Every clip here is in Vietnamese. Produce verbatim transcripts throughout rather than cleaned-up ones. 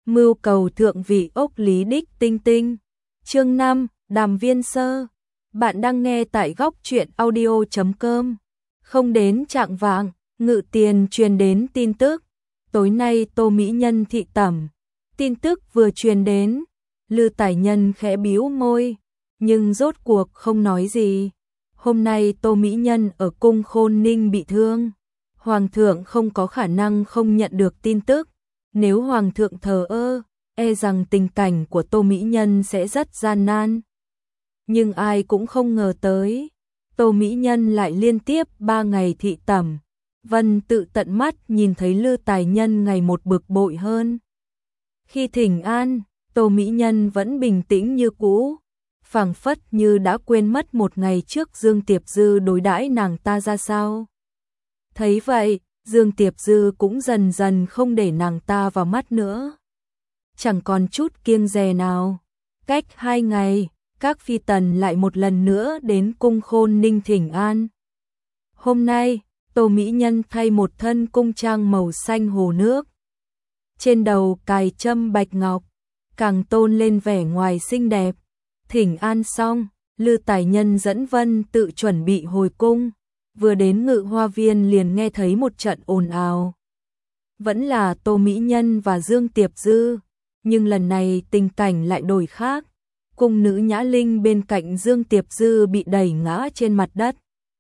Mưu cầu thượng vị ốc lý đích tinh tinh. Chương năm, Đàm Viên Sơ. Bạn đang nghe tại góc truyện audio chấm com. Không đến chạng vạng, Ngự Tiền truyền đến tin tức. Tối nay Tô Mỹ Nhân thị tẩm. Tin tức vừa truyền đến, Lư Tài Nhân khẽ bĩu môi, nhưng rốt cuộc không nói gì. Hôm nay Tô Mỹ Nhân ở cung Khôn Ninh bị thương. Hoàng thượng không có khả năng không nhận được tin tức. Nếu Hoàng thượng thờ ơ, e rằng tình cảnh của Tô Mỹ Nhân sẽ rất gian nan. Nhưng ai cũng không ngờ tới, Tô Mỹ Nhân lại liên tiếp ba ngày thị tẩm. Vân tự tận mắt nhìn thấy Lư Tài Nhân ngày một bực bội hơn. Khi thỉnh an, Tô Mỹ Nhân vẫn bình tĩnh như cũ, phảng phất như đã quên mất một ngày trước Dương Tiệp Dư đối đãi nàng ta ra sao. Thấy vậy, Dương Tiệp Dư cũng dần dần không để nàng ta vào mắt nữa. Chẳng còn chút kiêng dè nào. Cách hai ngày, các phi tần lại một lần nữa đến cung Khôn Ninh thỉnh an. Hôm nay, Tô Mỹ Nhân thay một thân cung trang màu xanh hồ nước. Trên đầu cài trâm bạch ngọc, càng tôn lên vẻ ngoài xinh đẹp. Thỉnh an xong, Lư Tài Nhân dẫn Vân tự chuẩn bị hồi cung. Vừa đến Ngự Hoa Viên liền nghe thấy một trận ồn ào. Vẫn là Tô Mỹ Nhân và Dương Tiệp Dư, nhưng lần này tình cảnh lại đổi khác. Cung nữ Nhã Linh bên cạnh Dương Tiệp Dư bị đẩy ngã trên mặt đất,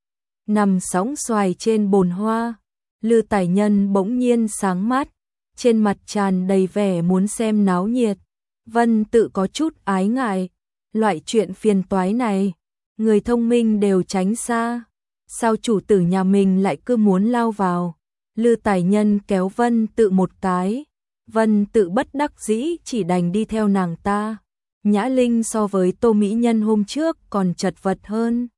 nằm sóng xoài trên bồn hoa. Lư Tài Nhân bỗng nhiên sáng mắt, trên mặt tràn đầy vẻ muốn xem náo nhiệt. Vân tự có chút ái ngại, loại chuyện phiền toái này, người thông minh đều tránh xa. Sao chủ tử nhà mình lại cứ muốn lao vào? Lư Tài Nhân kéo Vân tự một cái. Vân tự bất đắc dĩ chỉ đành đi theo nàng ta. Nhã Linh so với Tô Mỹ Nhân hôm trước còn chật vật hơn.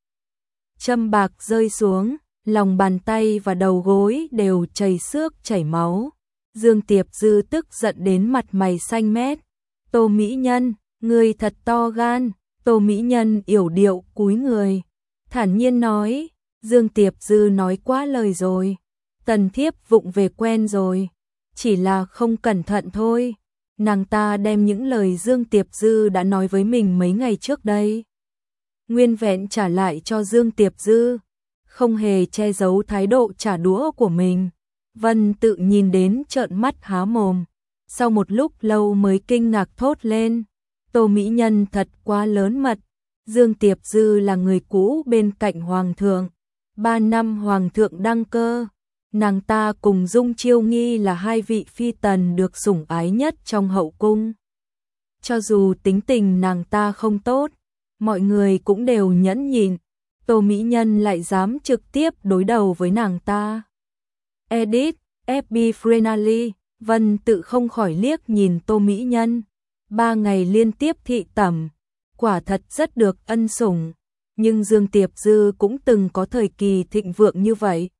Châm bạc rơi xuống, lòng bàn tay và đầu gối đều chảy xước chảy máu. Dương Tiệp Dư tức giận đến mặt mày xanh mét. Tô Mỹ Nhân, người thật to gan. Tô Mỹ Nhân yểu điệu cúi người, thản nhiên nói. Dương Tiệp Dư nói quá lời rồi. Tần thiếp vụng về quen rồi. Chỉ là không cẩn thận thôi. Nàng ta đem những lời Dương Tiệp Dư đã nói với mình mấy ngày trước đây nguyên vẹn trả lại cho Dương Tiệp Dư, không hề che giấu thái độ trả đũa của mình. Vân tự nhìn đến trợn mắt há mồm, sau một lúc lâu mới kinh ngạc thốt lên. Tô Mỹ Nhân thật quá lớn mật. Dương Tiệp Dư là người cũ bên cạnh Hoàng thượng. Ba năm Hoàng thượng đăng cơ, nàng ta cùng Dung Chiêu Nghi là hai vị phi tần được sủng ái nhất trong hậu cung. Cho dù tính tình nàng ta không tốt, mọi người cũng đều nhẫn nhịn. Tô Mỹ Nhân lại dám trực tiếp đối đầu với nàng ta. Edit, ép bê Frenally, Vân tự không khỏi liếc nhìn Tô Mỹ Nhân. Ba ngày liên tiếp thị tẩm, quả thật rất được ân sủng. Nhưng Dương Tiệp Dư cũng từng có thời kỳ thịnh vượng như vậy.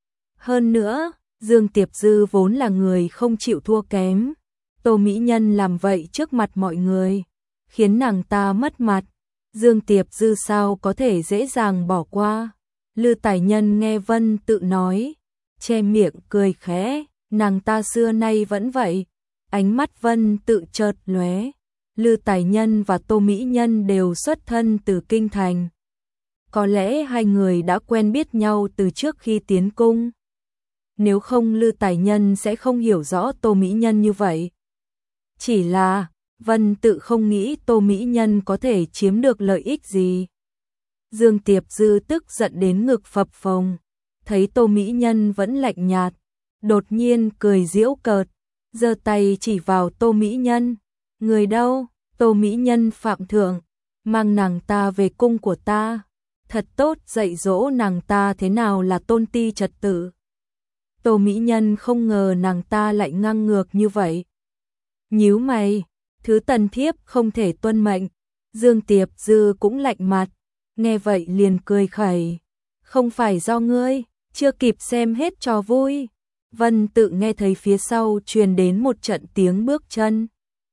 Hơn nữa, Dương Tiệp Dư vốn là người không chịu thua kém. Tô Mỹ Nhân làm vậy trước mặt mọi người, khiến nàng ta mất mặt. Dương Tiệp Dư sao có thể dễ dàng bỏ qua. Lư Tài Nhân nghe Vân tự nói, che miệng cười khẽ. Nàng ta xưa nay vẫn vậy. Ánh mắt Vân tự chợt lóe. Lư Tài Nhân và Tô Mỹ Nhân đều xuất thân từ kinh thành. Có lẽ hai người đã quen biết nhau từ trước khi tiến cung. Nếu không Lư Tài Nhân sẽ không hiểu rõ Tô Mỹ Nhân như vậy. Chỉ là, Vân tự không nghĩ Tô Mỹ Nhân có thể chiếm được lợi ích gì. Dương Tiệp Dư tức giận đến ngực phập phồng. Thấy Tô Mỹ Nhân vẫn lạnh nhạt, đột nhiên cười giễu cợt, giơ tay chỉ vào Tô Mỹ Nhân. Người đâu? Tô Mỹ Nhân phạm thượng, mang nàng ta về cung của ta. Thật tốt dạy dỗ nàng ta thế nào là tôn ti trật tự. Tô Mỹ Nhân không ngờ nàng ta lại ngang ngược như vậy. Nhíu mày, thứ tần thiếp không thể tuân mệnh. Dương Tiệp Dư cũng lạnh mặt, nghe vậy liền cười khẩy. Không phải do ngươi, chưa kịp xem hết trò vui. Vân tự nghe thấy phía sau truyền đến một trận tiếng bước chân,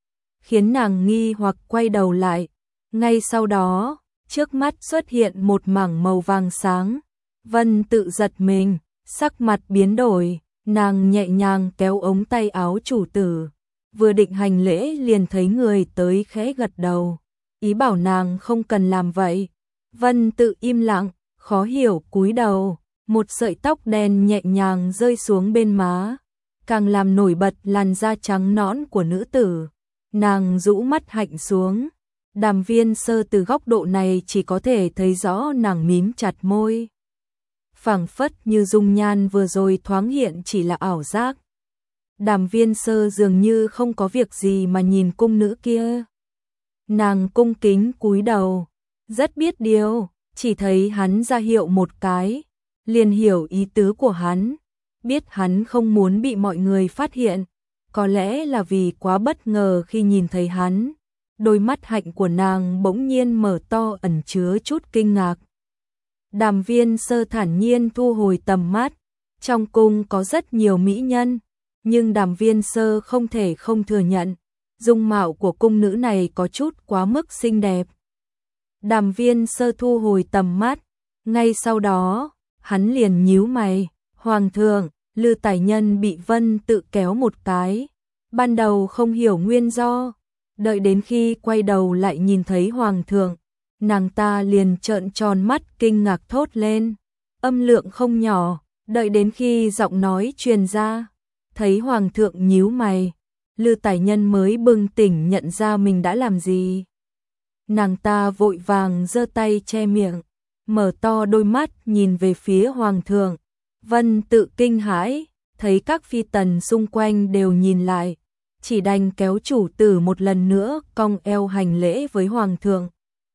khiến nàng nghi hoặc quay đầu lại. Ngay sau đó, trước mắt xuất hiện một mảng màu vàng sáng. Vân tự giật mình, sắc mặt biến đổi, nàng nhẹ nhàng kéo ống tay áo chủ tử. vừa định hành lễ liền thấy người tới khẽ gật đầu, ý bảo nàng không cần làm vậy. Vân Tự im lặng, khó hiểu cúi đầu, một sợi tóc đen nhẹ nhàng rơi xuống bên má, càng làm nổi bật làn da trắng nõn của nữ tử. Nàng rũ mắt hạnh xuống, Đàm Viên Sơ từ góc độ này chỉ có thể thấy rõ nàng mím chặt môi. Phảng phất như dung nhan vừa rồi thoáng hiện chỉ là ảo giác. Đàm Viên Sơ dường như không có việc gì mà nhìn cung nữ kia. Nàng cung kính cúi đầu, rất biết điều, chỉ thấy hắn ra hiệu một cái, liền hiểu ý tứ của hắn, biết hắn không muốn bị mọi người phát hiện, có lẽ là vì quá bất ngờ khi nhìn thấy hắn. Đôi mắt hạnh của nàng bỗng nhiên mở to ẩn chứa chút kinh ngạc. Đàm Viên Sơ thản nhiên thu hồi tầm mắt, trong cung có rất nhiều mỹ nhân, nhưng Đàm Viên Sơ không thể không thừa nhận, dung mạo của cung nữ này có chút quá mức xinh đẹp. Đàm Viên Sơ thu hồi tầm mắt, ngay sau đó, hắn liền nhíu mày, "Hoàng thượng." Lư Tài Nhân bị Vân Tự kéo một cái, ban đầu không hiểu nguyên do, đợi đến khi quay đầu lại nhìn thấy Hoàng thượng, nàng ta liền trợn tròn mắt kinh ngạc thốt lên, âm lượng không nhỏ, đợi đến khi giọng nói truyền ra, thấy Hoàng thượng nhíu mày, Lư Tài Nhân mới bừng tỉnh nhận ra mình đã làm gì. Nàng ta vội vàng giơ tay che miệng, mở to đôi mắt nhìn về phía Hoàng thượng. Vân Tự kinh hãi, thấy các phi tần xung quanh đều nhìn lại, chỉ đành kéo chủ tử một lần nữa cong eo hành lễ với Hoàng thượng.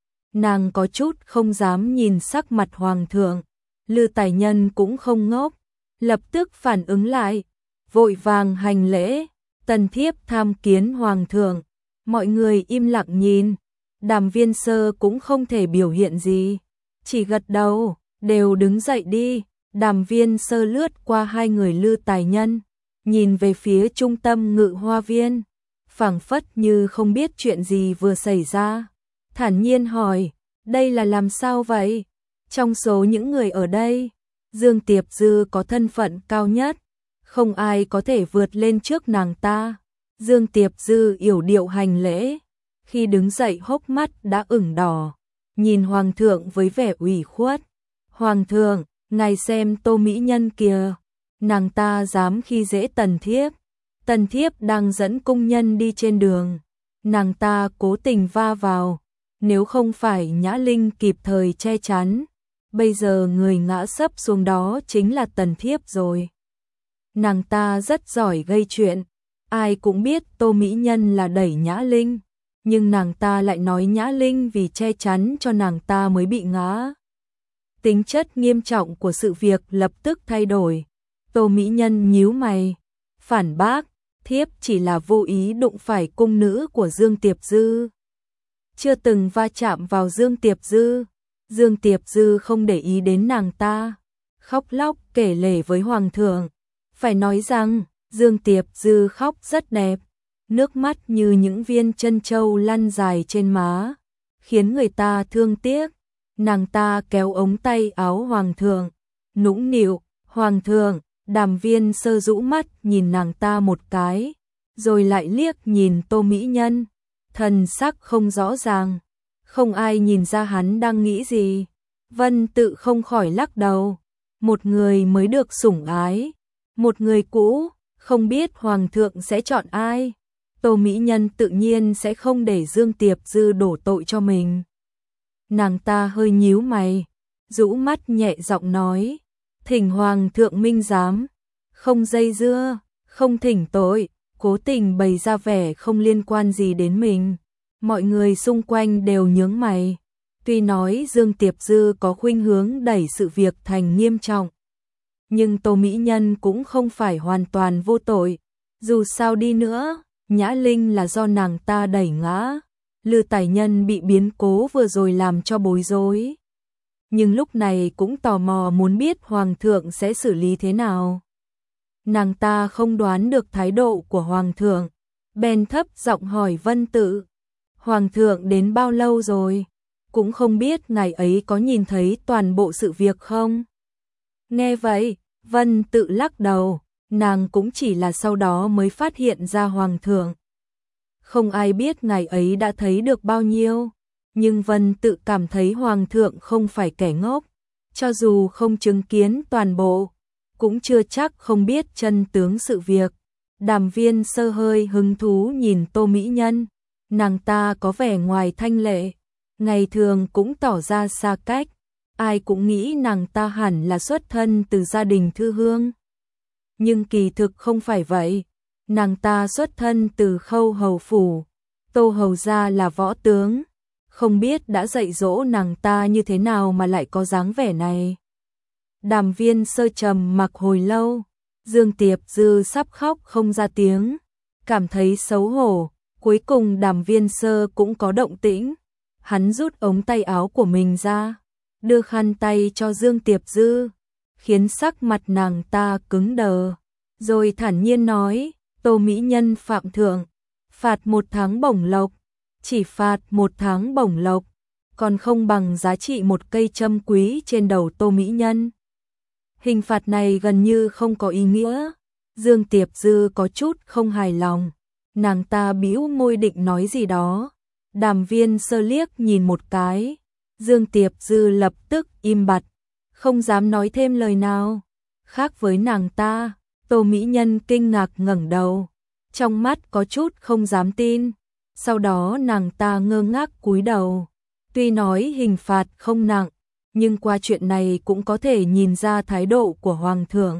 Nàng có chút không dám nhìn sắc mặt Hoàng thượng, Lư Tài Nhân cũng không ngốc, lập tức phản ứng lại, vội vàng hành lễ, "Tần thiếp tham kiến Hoàng thượng." Mọi người im lặng nhìn, Đàm Viên Sơ cũng không thể biểu hiện gì, chỉ gật đầu, "Đều đứng dậy đi." Đàm Viên Sơ lướt qua hai người Lư Tài Nhân, nhìn về phía trung tâm Ngự Hoa Viên, phảng phất như không biết chuyện gì vừa xảy ra, thản nhiên hỏi, "Đây là làm sao vậy?" Trong số những người ở đây, Dương Tiệp Dư có thân phận cao nhất, không ai có thể vượt lên trước nàng ta. Dương Tiệp Dư yểu điệu hành lễ, khi đứng dậy hốc mắt đã ửng đỏ, nhìn Hoàng thượng với vẻ ủy khuất, "Hoàng thượng, ngài xem Tô mỹ nhân kìa, nàng ta dám khi dễ Tần thiếp. Tần thiếp đang dẫn cung nhân đi trên đường, nàng ta cố tình va vào, nếu không phải Nhã Linh kịp thời che chắn, bây giờ người ngã sấp xuống đó chính là Tần thiếp rồi. Nàng ta rất giỏi gây chuyện, ai cũng biết Tô mỹ nhân là đẩy Nhã Linh, nhưng nàng ta lại nói Nhã Linh vì che chắn cho nàng ta mới bị ngã." Tính chất nghiêm trọng của sự việc lập tức thay đổi. Tô mỹ nhân nhíu mày, phản bác, "Thiếp chỉ là vô ý đụng phải cung nữ của Dương Tiệp Dư, chưa từng va chạm vào Dương Tiệp Dư." Dương Tiệp Dư không để ý đến nàng ta, khóc lóc kể lể với Hoàng thượng. Phải nói rằng, Dương Tiệp Dư khóc rất đẹp, nước mắt như những viên trân châu lăn dài trên má, khiến người ta thương tiếc. Nàng ta kéo ống tay áo Hoàng thượng, nũng nịu, "Hoàng thượng." Đàm Viên Sơ rũ mắt nhìn nàng ta một cái, rồi lại liếc nhìn Tô mỹ nhân, thần sắc không rõ ràng, không ai nhìn ra hắn đang nghĩ gì. Vân Tự không khỏi lắc đầu, một người mới được sủng ái, một người cũ, không biết Hoàng thượng sẽ chọn ai. Tô mỹ nhân tự nhiên sẽ không để Dương Tiệp Dư đổ tội cho mình. Nàng ta hơi nhíu mày, rũ mắt nhẹ giọng nói, "Thỉnh Hoàng thượng minh giám, không dây dưa, không thỉnh tội." Cố tình bày ra vẻ không liên quan gì đến mình. Mọi người xung quanh đều nhướng mày. Tuy nói Dương Tiệp Dư có khuynh hướng đẩy sự việc thành nghiêm trọng, nhưng Tô mỹ nhân cũng không phải hoàn toàn vô tội. Dù sao đi nữa, Nhã Linh là do nàng ta đẩy ngã, Lư Tài Nhân bị biến cố vừa rồi làm cho bối rối, nhưng lúc này cũng tò mò muốn biết Hoàng thượng sẽ xử lý thế nào. Nàng ta không đoán được thái độ của Hoàng thượng, bèn thấp giọng hỏi Vân Tự, "Hoàng thượng đến bao lâu rồi? Cũng không biết ngày ấy có nhìn thấy toàn bộ sự việc không?" Nghe vậy, Vân Tự lắc đầu, nàng cũng chỉ là sau đó mới phát hiện ra Hoàng thượng Không ai biết ngày ấy đã thấy được bao nhiêu, nhưng Vân Tự cảm thấy Hoàng thượng không phải kẻ ngốc, cho dù không chứng kiến toàn bộ, cũng chưa chắc không biết chân tướng sự việc. Đàm Viên Sơ hơi hứng thú nhìn Tô Mỹ Nhân, nàng ta có vẻ ngoài thanh lệ, ngày thường cũng tỏ ra xa cách, ai cũng nghĩ nàng ta hẳn là xuất thân từ gia đình thư hương. Nhưng kỳ thực không phải vậy, nàng ta xuất thân từ Khâu hầu phủ, Tô hầu gia là võ tướng, không biết đã dạy dỗ nàng ta như thế nào mà lại có dáng vẻ này. Đàm Viên Sơ trầm mặc hồi lâu, Dương Tiệp Dư sắp khóc không ra tiếng, cảm thấy xấu hổ, cuối cùng Đàm Viên Sơ cũng có động tĩnh, hắn rút ống tay áo của mình ra, đưa khăn tay cho Dương Tiệp Dư, khiến sắc mặt nàng ta cứng đờ, rồi thản nhiên nói, Tô Mỹ Nhân phạm thượng, phạt một tháng bổng lộc, chỉ phạt một tháng bổng lộc, còn không bằng giá trị một cây châm quý trên đầu Tô Mỹ Nhân. Hình phạt này gần như không có ý nghĩa. Dương Tiệp Dư có chút không hài lòng, nàng ta bĩu môi định nói gì đó. Đàm Viên Sơ liếc nhìn một cái, Dương Tiệp Dư lập tức im bặt, không dám nói thêm lời nào. Khác với nàng ta, Tô Mỹ Nhân kinh ngạc ngẩng đầu, trong mắt có chút không dám tin. Sau đó nàng ta ngơ ngác cúi đầu. Tuy nói hình phạt không nặng, nhưng qua chuyện này cũng có thể nhìn ra thái độ của Hoàng thượng.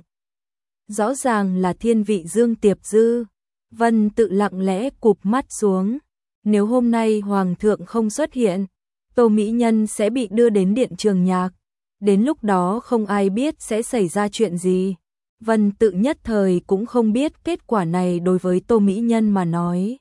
Rõ ràng là thiên vị Dương Tiệp Dư. Vân Tự lặng lẽ cụp mắt xuống. Nếu hôm nay Hoàng thượng không xuất hiện, Tô Mỹ Nhân sẽ bị đưa đến điện Trường Nhạc. Đến lúc đó không ai biết sẽ xảy ra chuyện gì. Vân Tự nhất thời cũng không biết kết quả này đối với Tô Mỹ Nhân mà nói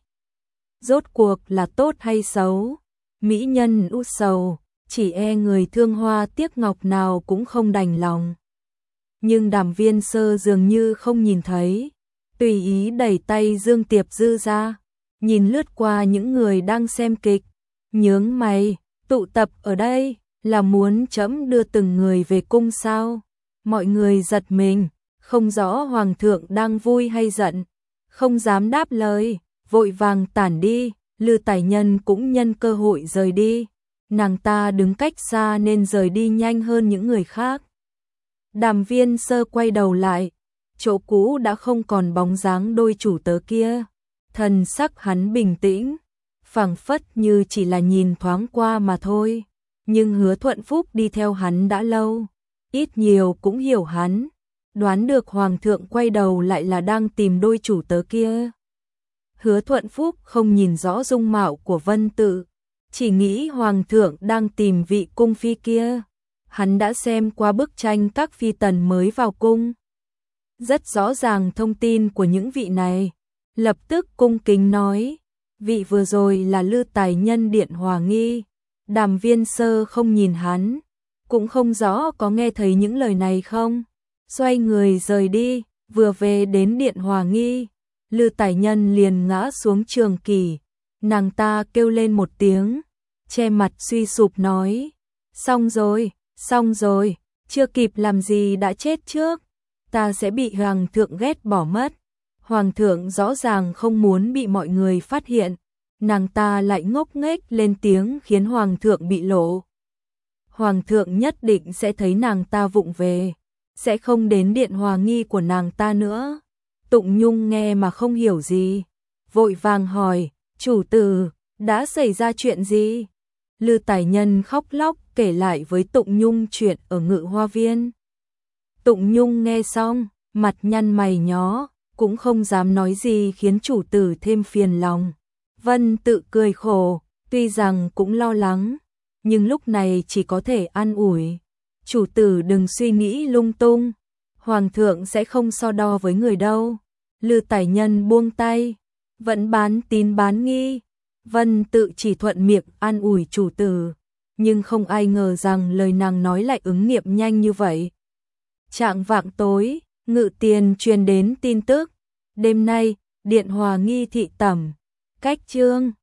rốt cuộc là tốt hay xấu. Mỹ Nhân u sầu, chỉ e người thương hoa tiếc ngọc nào cũng không đành lòng. Nhưng Đàm Viên Sơ dường như không nhìn thấy, tùy ý đẩy tay Dương Tiệp Dư ra, nhìn lướt qua những người đang xem kịch, nhướng mày, tụ tập ở đây là muốn trẫm đưa từng người về cung sao? Mọi người giật mình, không rõ Hoàng thượng đang vui hay giận, không dám đáp lời, vội vàng tản đi. Lư Tài Nhân cũng nhân cơ hội rời đi, nàng ta đứng cách xa nên rời đi nhanh hơn những người khác. Đàm Viên Sơ quay đầu lại, chỗ cũ đã không còn bóng dáng đôi chủ tớ kia, thần sắc hắn bình tĩnh, phảng phất như chỉ là nhìn thoáng qua mà thôi, nhưng Hứa Thuận Phúc đi theo hắn đã lâu, ít nhiều cũng hiểu hắn, đoán được Hoàng thượng quay đầu lại là đang tìm đôi chủ tớ kia. Hứa Thuận Phúc không nhìn rõ dung mạo của Vân Tự, chỉ nghĩ Hoàng thượng đang tìm vị cung phi kia. Hắn đã xem qua bức tranh các phi tần mới vào cung, rất rõ ràng thông tin của những vị này, lập tức cung kính nói, vị vừa rồi là Lư Tài Nhân điện Hòa Nghi. Đàm Viên Sơ không nhìn hắn, cũng không rõ có nghe thấy những lời này không, xoay người rời đi, vừa về đến điện Hòa Nghi. Lư Tài Nhân liền ngã xuống trường kỷ, nàng ta kêu lên một tiếng, che mặt suy sụp nói, xong rồi, xong rồi, chưa kịp làm gì đã chết trước, ta sẽ bị Hoàng thượng ghét bỏ mất. Hoàng thượng rõ ràng không muốn bị mọi người phát hiện, nàng ta lại ngốc nghếch lên tiếng khiến Hoàng thượng bị lộ. Hoàng thượng nhất định sẽ thấy nàng ta vụng về, sẽ không đến điện Hòa Nghi của nàng ta nữa. Tụng Nhung nghe mà không hiểu gì, vội vàng hỏi, chủ tử, đã xảy ra chuyện gì? Lư Tài Nhân khóc lóc kể lại với Tụng Nhung chuyện ở Ngự Hoa Viên. Tụng Nhung nghe xong, mặt nhăn mày nhó, cũng không dám nói gì khiến chủ tử thêm phiền lòng. Vân Tự cười khổ, tuy rằng cũng lo lắng, nhưng lúc này chỉ có thể an ủi. Chủ tử đừng suy nghĩ lung tung, Hoàng thượng sẽ không so đo với người đâu. Lư Tài Nhân buông tay, vẫn bán tín bán nghi. Vân Tự chỉ thuận miệng an ủi chủ tử, nhưng không ai ngờ rằng lời nàng nói lại ứng nghiệm nhanh như vậy. Trạng vạng tối, Ngự Tiền truyền đến tin tức, đêm nay, điện Hòa Nghi thị tẩm, cách trương